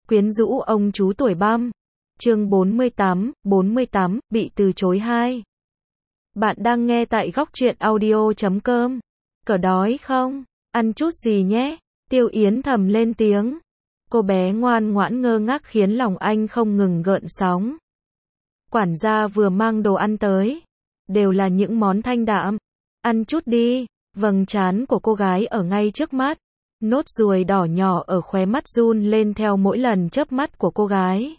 Quyến rũ ông chú tuổi băm. Chương 48, bị từ chối 2. Bạn đang nghe tại góc truyện audio.com. Cờ đói không? Ăn chút gì nhé? Tiêu Yến thầm lên tiếng. Cô bé ngoan ngoãn ngơ ngác khiến lòng anh không ngừng gợn sóng. Quản gia vừa mang đồ ăn tới. Đều là những món thanh đạm. Ăn chút đi. Vầng trán của cô gái ở ngay trước mắt. Nốt ruồi đỏ nhỏ ở khóe mắt run lên theo mỗi lần chớp mắt của cô gái.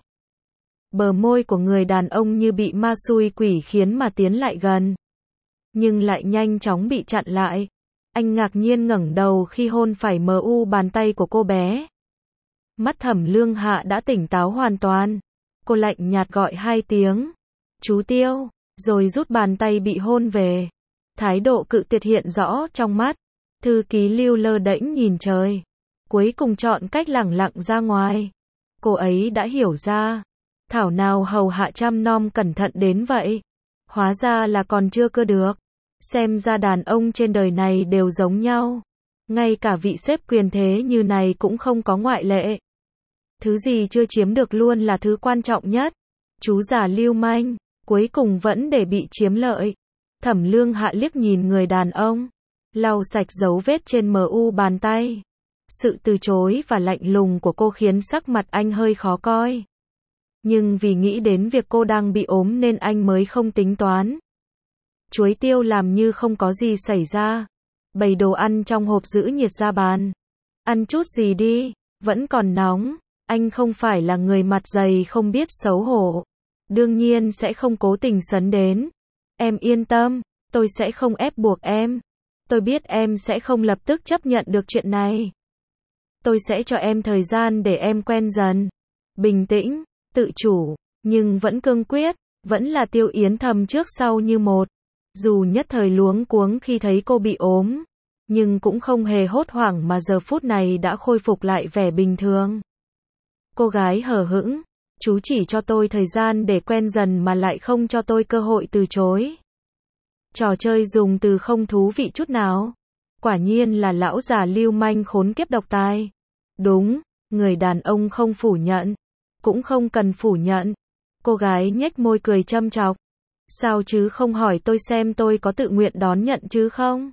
Bờ môi của người đàn ông như bị ma xui quỷ khiến mà tiến lại gần. Nhưng lại nhanh chóng bị chặn lại. Anh ngạc nhiên ngẩng đầu khi hôn phải bàn tay của cô bé. Mắt Thẩm Lương Hạ đã tỉnh táo hoàn toàn. Cô lạnh nhạt gọi 2 tiếng. Chú Tiêu, rồi rút bàn tay bị hôn về. Thái độ cự tuyệt hiện rõ trong mắt. Thư ký Lưu lơ đễnh nhìn trời. Cuối cùng chọn cách lẳng lặng ra ngoài. Cô ấy đã hiểu ra. Thảo nào hầu hạ chăm nom cẩn thận đến vậy. Hóa ra là còn chưa cơ được. Xem ra đàn ông trên đời này đều giống nhau. Ngay cả vị sếp quyền thế như này cũng không có ngoại lệ. Thứ gì chưa chiếm được luôn là thứ quan trọng nhất. Chú già lưu manh, cuối cùng vẫn để bị chiếm lợi. Thẩm Lương Hạ liếc nhìn người đàn ông. Lau sạch dấu vết trên bàn tay. Sự từ chối và lạnh lùng của cô khiến sắc mặt anh hơi khó coi. Nhưng vì nghĩ đến việc cô đang bị ốm nên anh mới không tính toán. Chuối tiêu làm như không có gì xảy ra. Bày đồ ăn trong hộp giữ nhiệt ra bàn. Ăn chút gì đi, vẫn còn nóng. Anh không phải là người mặt dày không biết xấu hổ. Đương nhiên sẽ không cố tình sấn đến. Em yên tâm, tôi sẽ không ép buộc em. Tôi biết em sẽ không lập tức chấp nhận được chuyện này. Tôi sẽ cho em thời gian để em quen dần. Bình tĩnh, tự chủ, nhưng vẫn cương quyết, vẫn là Tiêu Yến thầm trước sau như một. Dù nhất thời luống cuống khi thấy cô bị ốm, nhưng cũng không hề hốt hoảng mà giờ phút này đã khôi phục lại vẻ bình thường. Cô gái hờ hững, chú chỉ cho tôi thời gian để quen dần mà lại không cho tôi cơ hội từ chối. Trò chơi dùng từ không thú vị chút nào. Quả nhiên là lão già lưu manh khốn kiếp độc tài. Đúng, người đàn ông không phủ nhận. Cũng không cần phủ nhận. Cô gái nhếch môi cười châm chọc. Sao chứ không hỏi tôi xem tôi có tự nguyện đón nhận chứ không?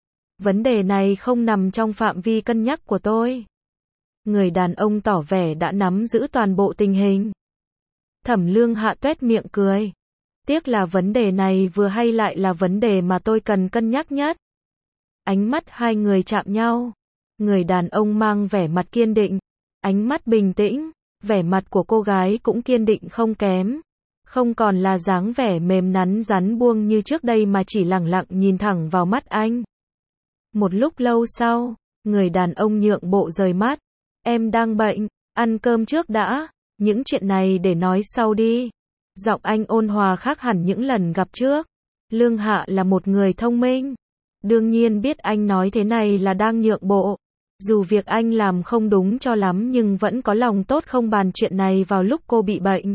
Vấn đề này không nằm trong phạm vi cân nhắc của tôi. Người đàn ông tỏ vẻ đã nắm giữ toàn bộ tình hình. Thẩm Lương Hạ tuét miệng cười. Tiếc là vấn đề này vừa hay lại là vấn đề mà tôi cần cân nhắc nhất. Ánh mắt hai người chạm nhau. Người đàn ông mang vẻ mặt kiên định. Ánh mắt bình tĩnh. Vẻ mặt của cô gái cũng kiên định không kém. Không còn là dáng vẻ mềm nắn rắn buông như trước đây mà chỉ lẳng lặng nhìn thẳng vào mắt anh. Một lúc lâu sau, người đàn ông nhượng bộ rời mắt. Em đang bệnh, ăn cơm trước đã. Những chuyện này để nói sau đi. Giọng anh ôn hòa khác hẳn những lần gặp trước. Lương Hạ là một người thông minh. Đương nhiên biết anh nói thế này là đang nhượng bộ. Dù việc anh làm không đúng cho lắm nhưng vẫn có lòng tốt không bàn chuyện này vào lúc cô bị bệnh.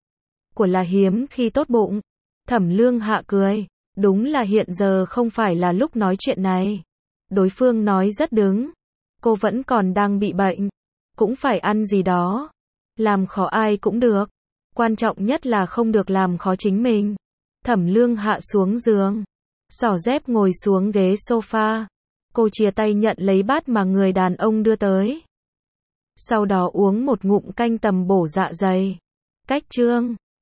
Của là hiếm khi tốt bụng. Thẩm Lương Hạ cười. Đúng là hiện giờ không phải là lúc nói chuyện này. Đối phương nói rất đúng. Cô vẫn còn đang bị bệnh. Cũng phải ăn gì đó. Làm khó ai cũng được. Quan trọng nhất là không được làm khó chính mình. Thẩm Lương Hạ xuống giường. Xỏ dép ngồi xuống ghế sofa. Cô chia tay nhận lấy bát mà người đàn ông đưa tới. Sau đó uống một ngụm canh tầm bổ dạ dày. Cách chương